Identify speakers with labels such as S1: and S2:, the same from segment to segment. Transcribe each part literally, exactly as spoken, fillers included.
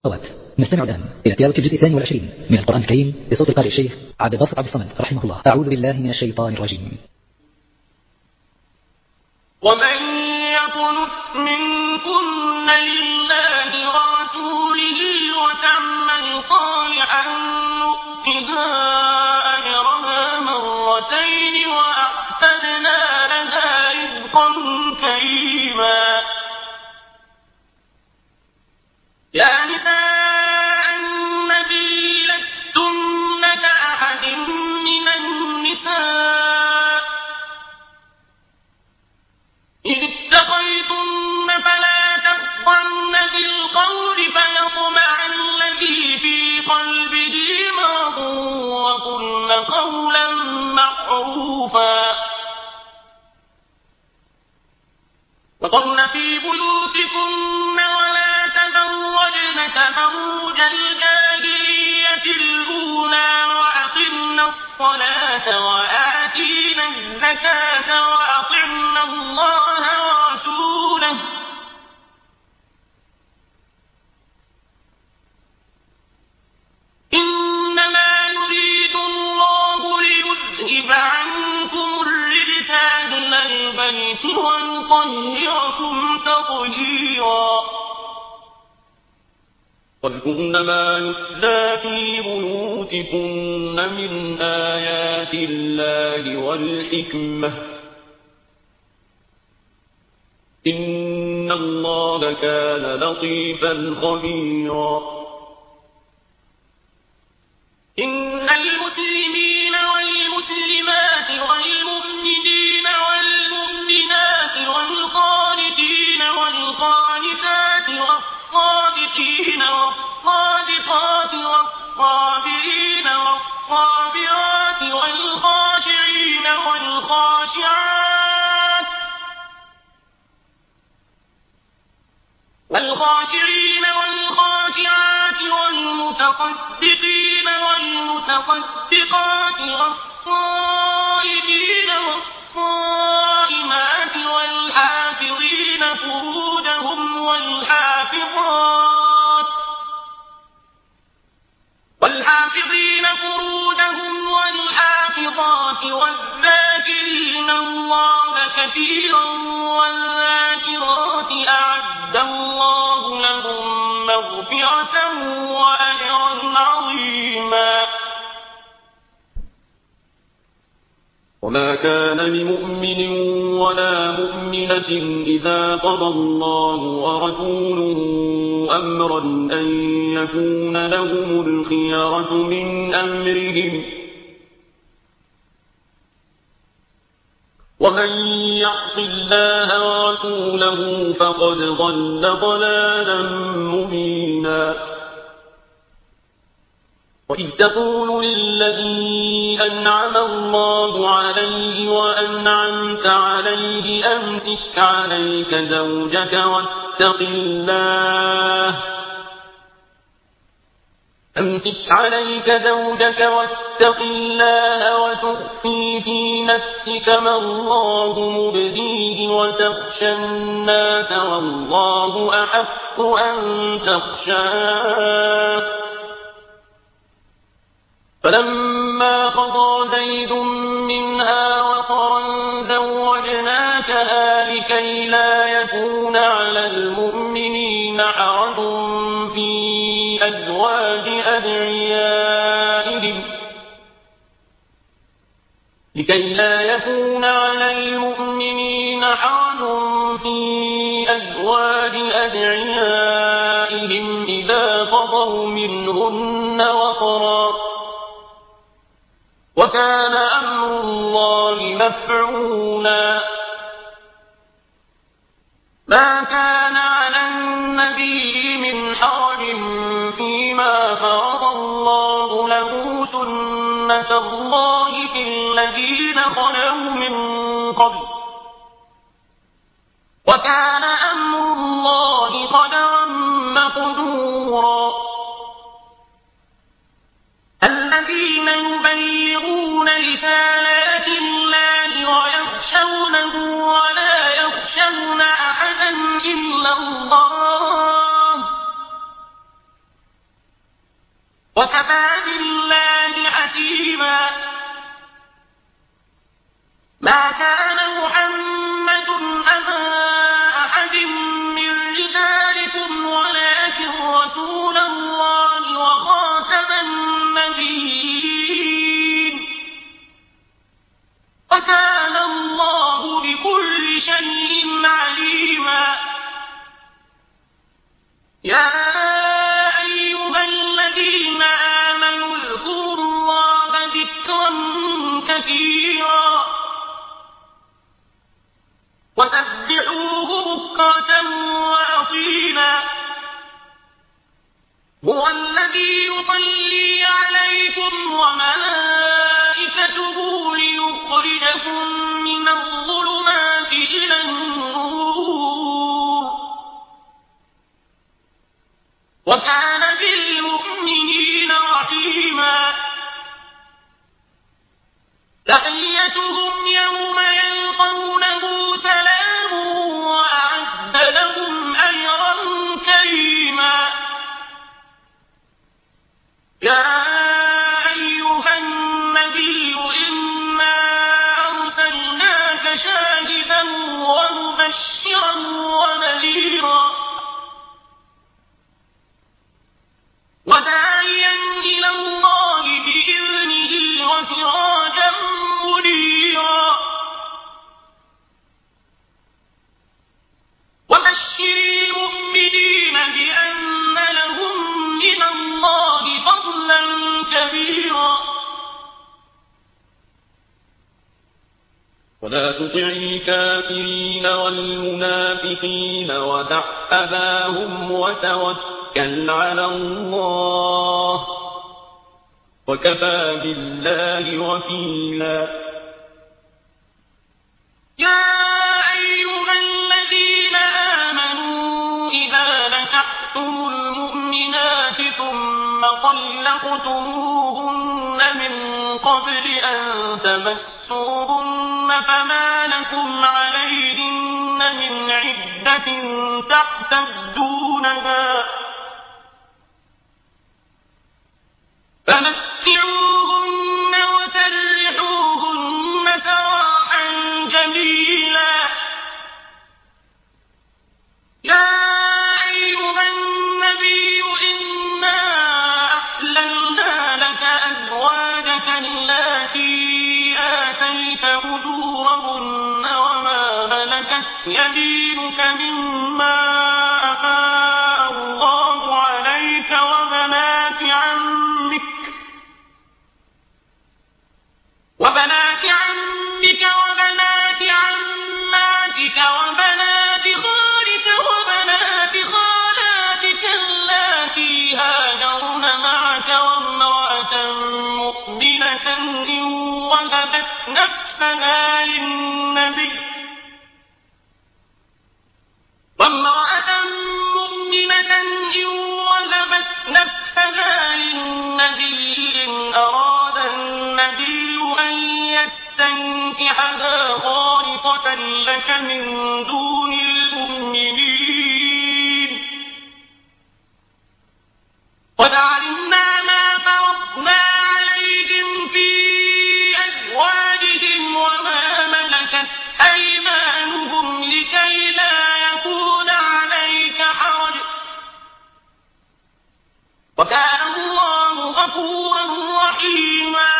S1: أوات نستمع الآن إلى تلاوة الجزء الثاني والعشرين من القرآن الكريم بصوت القارئ الشيخ عبد الباسط عبد الصمد رحمه الله. أعوذ بالله من الشيطان الرجيم.
S2: ومن يقنت منكن لله ورسوله وتعمل صالحا نؤتها أجرها مرتين وأعتدنا لها رزقا كريما. يا نساء النبي لستن كأحد من النساء إذ اتقيتن فلا تخضعن بالقول فيطمع الذي في قلبه مرض وقلن قولا معروفا وقرن في بيوتكن ولا تبرجن تبرج الجاهلية الأولى وأقمنا الصلاة وآتينا الزكاة وأطعنا الله ورسوله إنما يريد الله ليذهب عنكم الرجس أهل البيت ويطهركم تطهيرا. واذكرن ما يتلى في بيوتكن من آيات الله والحكمة إن الله كان لطيفا خبيرا. إن المسلمين والمسلمات والمؤمنين والمؤمنات والقانتين والقانتات والصادقين والصادقات والصابرين والصابرات والخاشعين والخاشعات والخاشعين والخاشعات والمتصدقين والمتصدقات والصائمين والصائمات والحافظين فروجهم والحافظات والحافظين فروجهم والحافظات والذاكرين الله كثيرا والذاكرات أعد الله لهم مغفرة وأجرا عظيما. وما كان لمؤمن ولا مؤمنة إذا قضى الله ورسوله أمرا أن يكون لهم الخيرة من أمرهم ومن يعص الله ورسوله فقد ضل ضلالا مبينا. وإذ تقول للذي أنعم الله عليه وأنعمت عليه أمسك عليك زوجك واتق الله أمسك عليك زوجك واتق الله وتخفي في نفسك ما الله مبديه وتخشى الناس والله أحق أن تخشاه. فلما قضى زيد منها وطرا زوجناكها لكي لا يكون على المؤمنين حرج في أزواج أدعيائهم لكي لا يكون على المؤمنين حرج في أزواج أدعيائهم إذا قضوا منهن وطرا وكان أمر الله مفعولا. ما كان على النبي من حرج فيما فرض الله له سنة الله في الذين خلوا من قبل وكان أمر الله قدرا مقدورا. الذين يبلغون رسالات الله ويخشونه ولا يخشون أحدا إلا الله وكفى بالله حكيما. ما كان محمد أبا أحد من رجالكم ولكن رسول الله وخاتم النبيين وكان الله بكل شيء عليما. يا أيها الذين آمنوا اذكروا الله ذكرا كثيرا وسبحوه بكرة وأصيلا. هو الذي يصلي عليكم وملائكته ليخرجكم من الظلمات إلى النور وكان بالمؤمنين رحيما. تحيتهم يوم يلقونه سلام وأعد لهم أجرا كريما. يا أيها النبي إنا أرسلناك شاهدا ومبشرا ونذيرا وداعيا إلى الله بإذنه وسراجا منيرا. وبشر المؤمنين بأن لهم من الله فضلا كبيرا.
S3: ولا تطع الكافرين والمنافقين ودع أذاهم وتوكل على الله وكفى بالله وكيلا.
S2: يا أيها الذين آمنوا إذا نكحتم المؤمنات ثم طلقتموهن من قبل أن تمسوهن فما لكم عليهن من عدة تعتدونها فمتعوهن وسرحوهن سراحا جميلا. يا أيها النبي إنا أحللنا لك أزواجك اللاتي آتيت أجورهن وما ملكت يمينك مما أفاء الله عليك وبنات عمك وبنات عمك وبنات عماتك وبنات خالك وبنات خالاتك اللاتي هاجرن معك وامرأة مؤمنة إن وهبت نفسها للنبي وامرأة مؤمنة إن وهبت نفسها للنبي إن أراد النبي أن يستنكحها خالصة لك من دون المؤمنين قد علمنا ما فرضنا عليهم في أزواجهم وما ملكت أيمانهم لكي لا يكون عليك حرج وكان الله غفورا رحيما.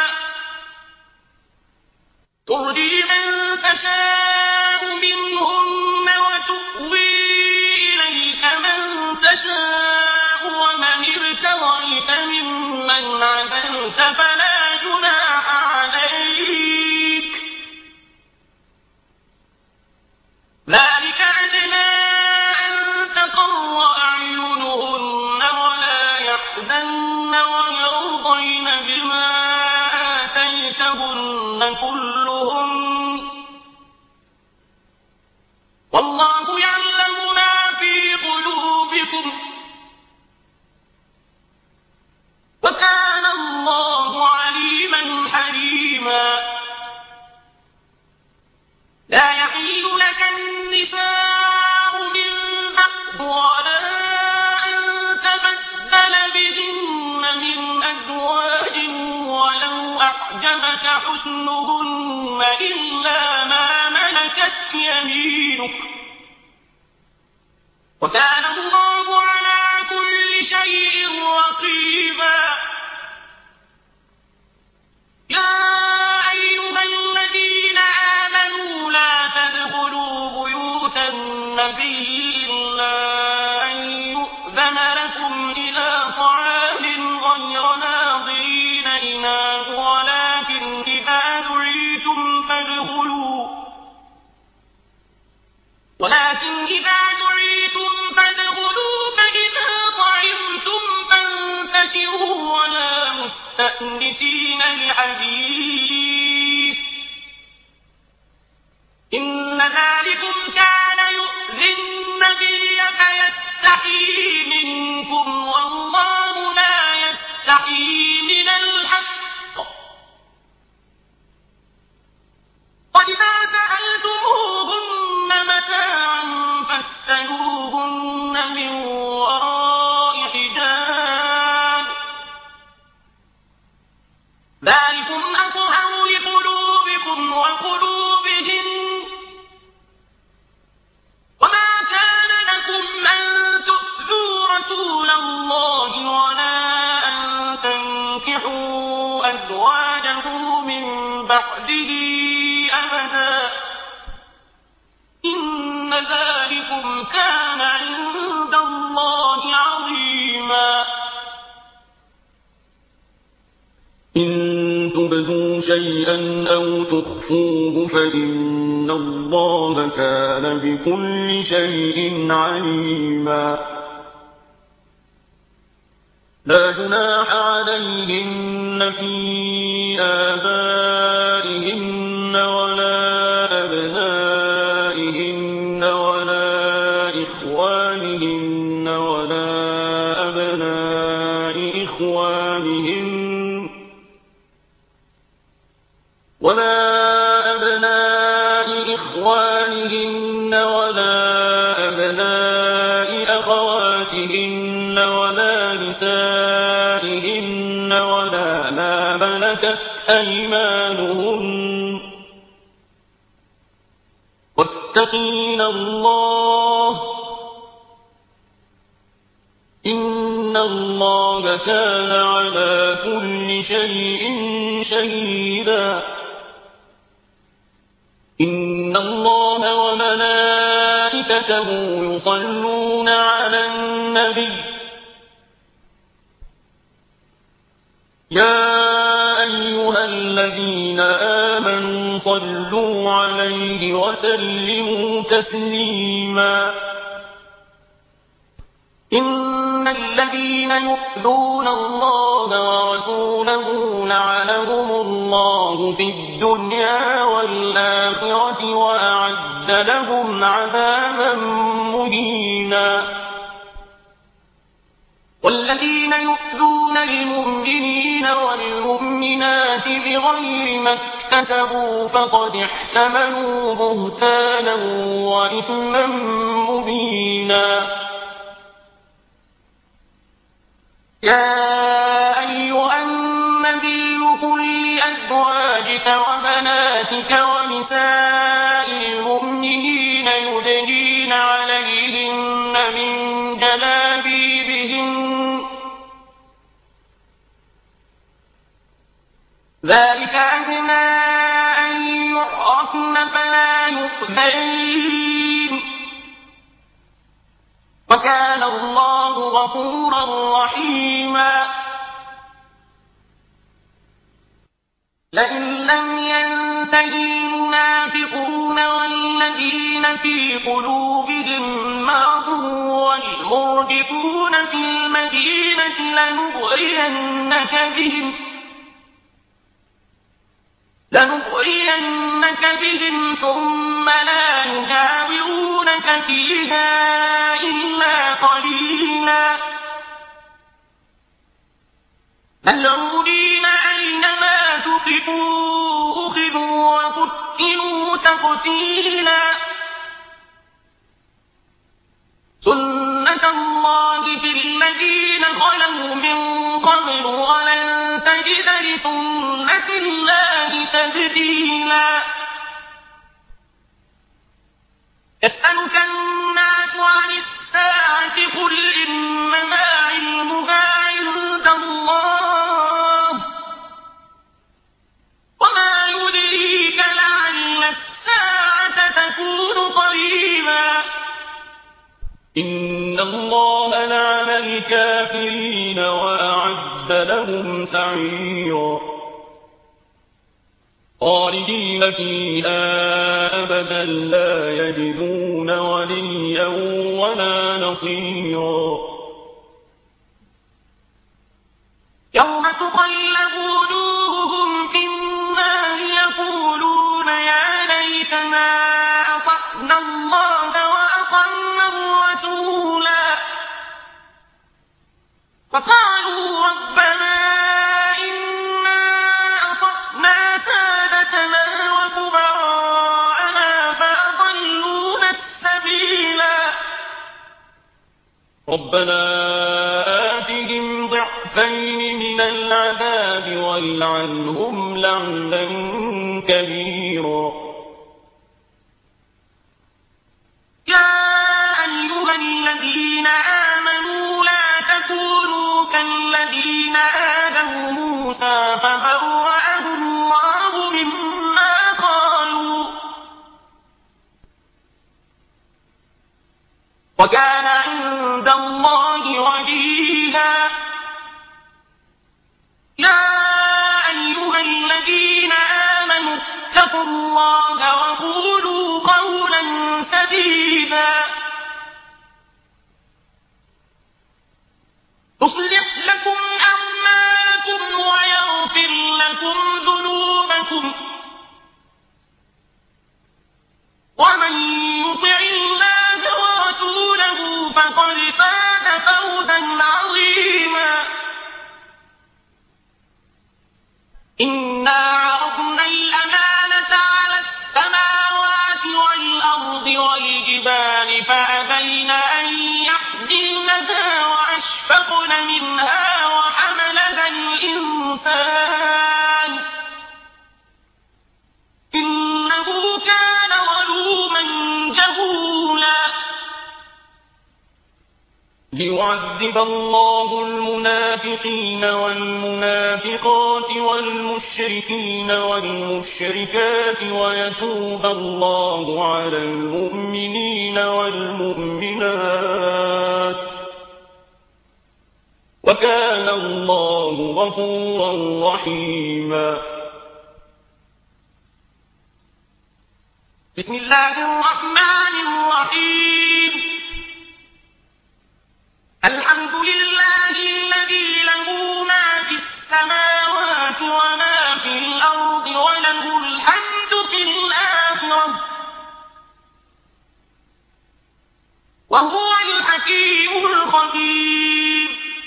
S2: ترجي من تشاء منهن وتؤوي إليك من تشاء ومن ابتغيت ممن عزلت فلا جناح عليك ذلك أدنى أن تقر أعينهن ولا يحزن ويرضين بما آتيتهن كلهم والله يعلم ما في قلوبكم وكان الله عليما حليما. لا يحل لك النساء من بعد ولا أن تبدل بهن من حسنهن إلا ما ملكت يمينك وكان الله على كل شيء رقيبا يا أيها الذين آمنوا لا تدخلوا بيوت النبي إلا أن يؤذن لكم إلى طعام غير ناظرين إناه ولكن إذا دعيتم فادخلوا ولكن إذا دعيتم فادخلوا فإذا طعمتم فانتشروا ولا مستأنسين لحديث إن ذلكم كان يؤذي النبي فيستحيي منكم والله لا يستحيي من الحق وإذا سألتموهن متاعا فاسألوهن من وراء حجاب ذلكم أطهر لقلوبكم وقلوبهم وما كان لكم أن تؤذوا رسول الله ولا أن تنكحوا أزواجه من بعده أبدا إن ذلكم كان عند الله عظيما
S3: إن تبدوا شيئا أو تخفوه فإن الله كان بكل شيء عليما لا جناح عليهن في آبائهن ولا أبنائهن ولا إخوانهن ولا أبناء إخوانهن ولا أبناء إخوانهن ولا أبناء أخواتهن ولا نسائهن ولا ما ملكت أيمانهن واتقين الله إن الله كان على كل شيء شهيدا إن الله وملائكته يصلون على النبي يا أيها الذين آمنوا صلوا عليه وسلموا تسليما إن الذين يؤذون الله ورسوله لعنهم الله في الدنيا والآخرة وأعد لهم عذابا مهينا والذين يؤذون المؤمنين والمؤمنات بغير ما اكتسبوا فقد احتملوا بهتانا وإثما مبينا يا أيها النبي قل لأزواجك وبناتك ونساء المؤمنين يدنين عليهن من جلابيبهن ذلك أدنى أن يعرفن فلا يؤذين وكان الله غفورا رحيما لئن لم ينتهي المنافقون والذين في قلوبهم مرض والمرجفون في المدينة لنغرينك بهم لنغرينك بهم ثم لا يجاورونك فيها إلا قليلا ملعونين أينما ثقفوا أخذوا وقتلوا تقتيلا سنة الله في الذين خلوا من قبل ولن تجد لسنة آيات الله تبديلا يسألك الناس عن الساعة قل إنما علمها عند الله وما يدريك لعل الساعة تكون قريبا إن الله لعن الكافرين وأعد لهم سعيرا خالدين فيها أبدا لا يجدون وليا ولا نصيرا يوم تقلب وجوههم في النار يقولون يا ليتنا أطعنا الله وأطعنا الرسولا فقالوا ربنا إنا أطعنا سادتنا وكبراءنا فأضلونا السبيلا ربنا آتهم ضعفين من العذاب والعنهم لعنا كبيرا يا أيها الذين آمنوا لا تكونوا كالذين آذوا موسى فبرأه الله مما قالوا وكان عند الله وجيها يا أيها الذين آمنوا اتقوا الله وقولوا قولا سديدا يصلح لكم أعمالكم ويغفر لكم ذنوبكم ومن يطع الله ورسوله فقد فاز فوزا عظيما إنا عرضنا الأمانة على السماوات والأرض والجبال فأبين أن يحملنها وأشفقن منها وحملها الإنسان إنه كان ظلوما جهولا ليعذب الله المنافقين والمنافقات والمشركين والمشركات ويتوب الله على المؤمنين والمؤمنات وكان الله غفورا رحيما بسم الله الرحمن الرحيم الحمد لله الذي له ما في السماوات وما في الأرض وله الحمد في الآخرة وهو الحكيم الخبير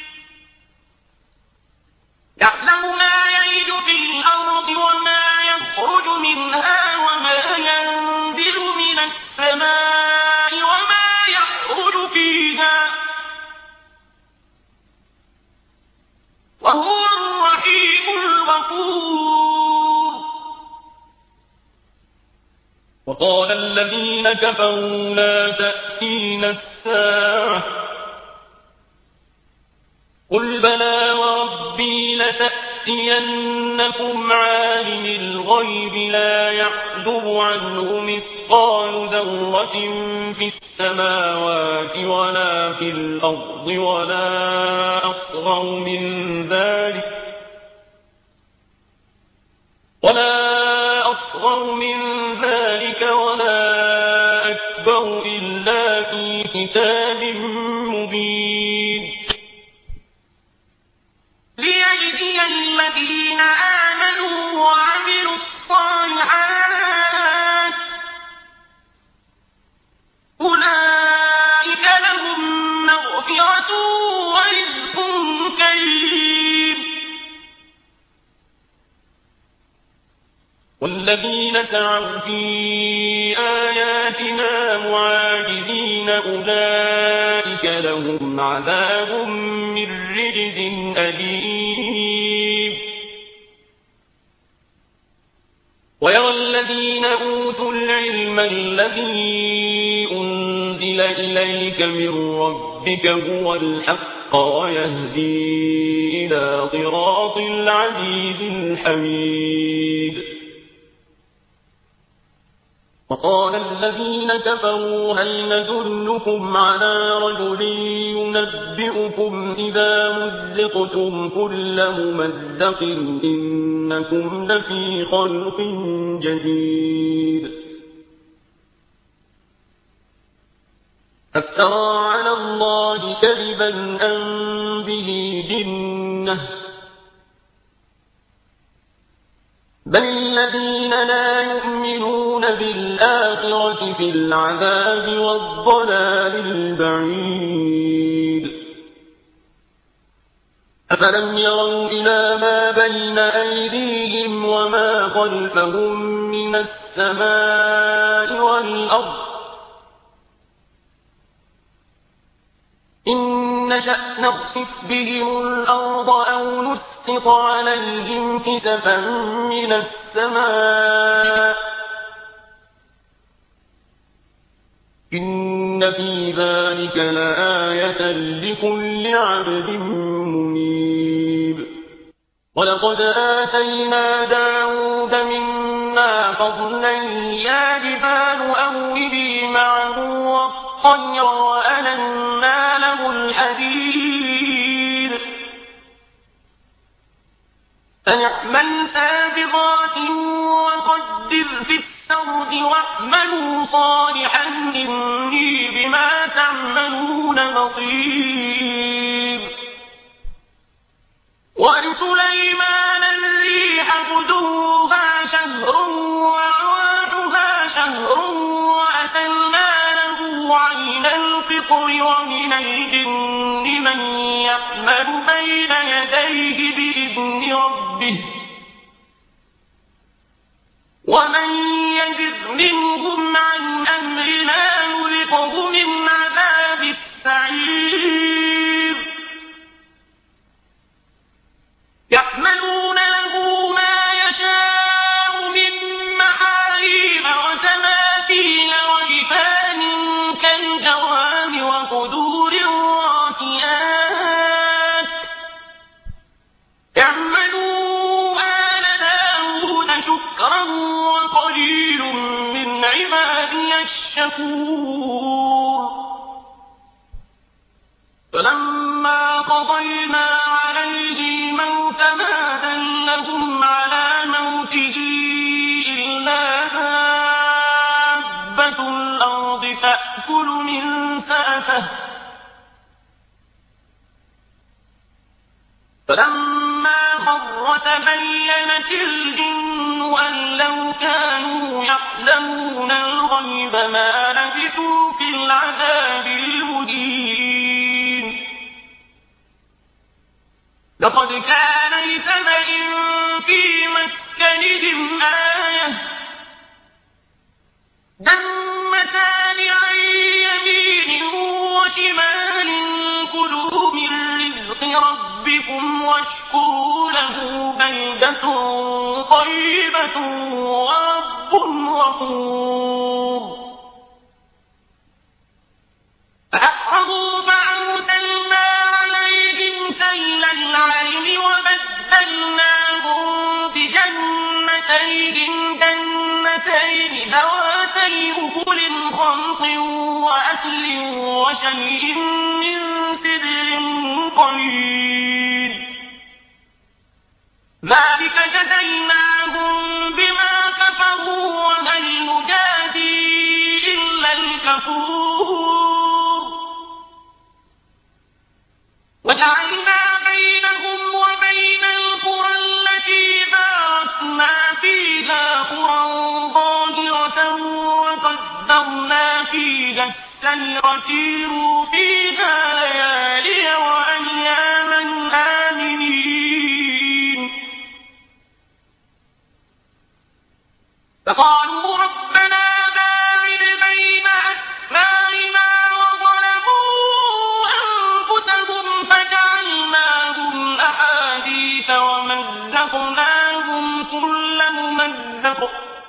S3: يعلم ما يلج في الأرض وما يخرج منها وما ينزل من السماء وما يخرج فيها وهو الرحيم الغفور وقال الذين كفروا لا تأتينا الساعة قل بلى وربي لتأتينكم عالم الغيب لا يعزب عنه مثقال ذرة في السماوات ولا في الأرض ولا أصغر من ذلك ولا أصغر من ذلك ولا أكبر إلا في كتاب مبين ليجزي الذين آمنوا وعملوا الصالحات أولئك لهم مغفرة ورزق كريم والذين سعوا في آياتنا معاجزين أولئك لهم عذاب من رجز أليم ويرى الذين أوتوا العلم الذي أنزل إليك من ربك هو الحق ويهدي إلى صراط العزيز الحميد. وقال الذين كفروا هل ندلكم على رجل ينبئكم إذا مزقتم كل ممزق إنكم لفي خلق جديد. أفترى على الله كذبا أم به جنة بل الذين لا يؤمنون بالآخرة في العذاب والضلال البعيد. أفلم يروا إلى ما بين أيديهم وما خلفهم من السماء والأرض إن نشأ نخسف بهم الأرض أو نسقط عليهم كسفا من السماء إن في ذلك لآية لكل عبد منيب. ولقد آتينا داود منا فضلا يا جبال أوبي معه والطير وألنا له الحديد أن اعمل سابغات وقدر في السرد واعملوا صالحا إني بما تعملون بصير. ولسليمان الريح غدوها شهر ورواحها شهر وأسلنا له عين القطر ومن الجن من يعمل بين يديه بإذن ربه ومن يزغ منهم عن أمرنا نذقه من عذاب السعير. يعملون له ما يشاء من محاريب وتماثيل وجفان كالجواب وقدور الراسيات اعملوا آل داود شكرا وقليل من عبادي الشكور. فلما قضينا عليه الموت ما دلهم على موته إلا دابة الأرض تأكل من سأته فلما خر تبينت الجن أن لو كانوا يعلمون الغيب ما لبثوا في العذاب المهين. لقد كان لسبإ في مسكنهم آية جنتان عن يمين وشمال كلوا من رزق ربكم واشكروا له بلدة طيبة ورب غفور. فأعرضوا فأرسلنا عليهم سيل العرم وبدلناهم بجنتين جنتين ذواتي أكل خمط وأكل وشيء من سدر قليل ذلك جزيناهم بما كفروا وهل نجازي إلا الكفور. وجعلنا بينهم وبين القرى التي باركنا فيها قرى ظاهرة وقدرنا فيها السير سيروا فيها ليالي وأياما آمنين. فقالوا ربنا باعد بين أسفارنا وظلموا أنفسهم فجعلناهم أحاديث ومزقناهم كل ممزق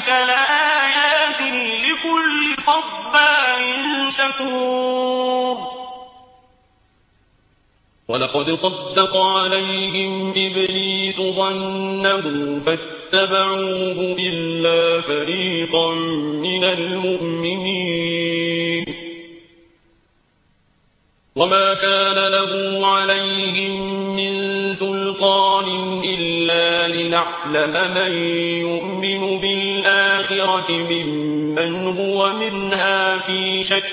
S2: ذلك لآيات لكل صبار شكور.
S3: ولقد صدق عليهم إبليس ظنه فاتبعوه إلا فريقا من المؤمنين وما كان له عليهم من سلطان إلا لنعلم من يؤمن بالآخرة ممن هو منها في شك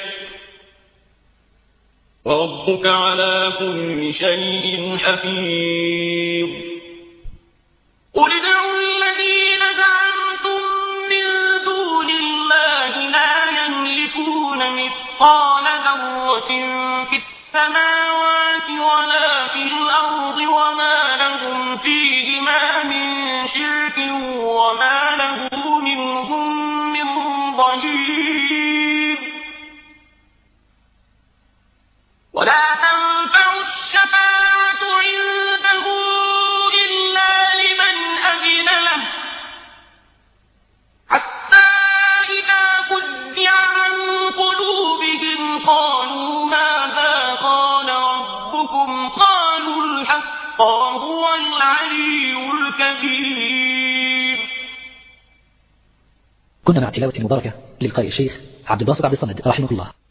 S3: وربك على كل شيء حفيظ.
S2: قل ادعوا الذين زعمتم من دون الله لا يملكون مثقال ذرة في السماوات ولا في الأرض وما لهم فيهما من شرك وما له منهم من ظهير. ولا تنفع الشفاعة عنده إلا لمن أذن له حتى إذا فزع عن قلوبهم قالوا ماذا قال ربكم قالوا الحق وهو العلي الكبير.
S1: كنا مع تلاوة مباركة للقارئ الشيخ عبد الباسط عبد الصمد رحمه الله.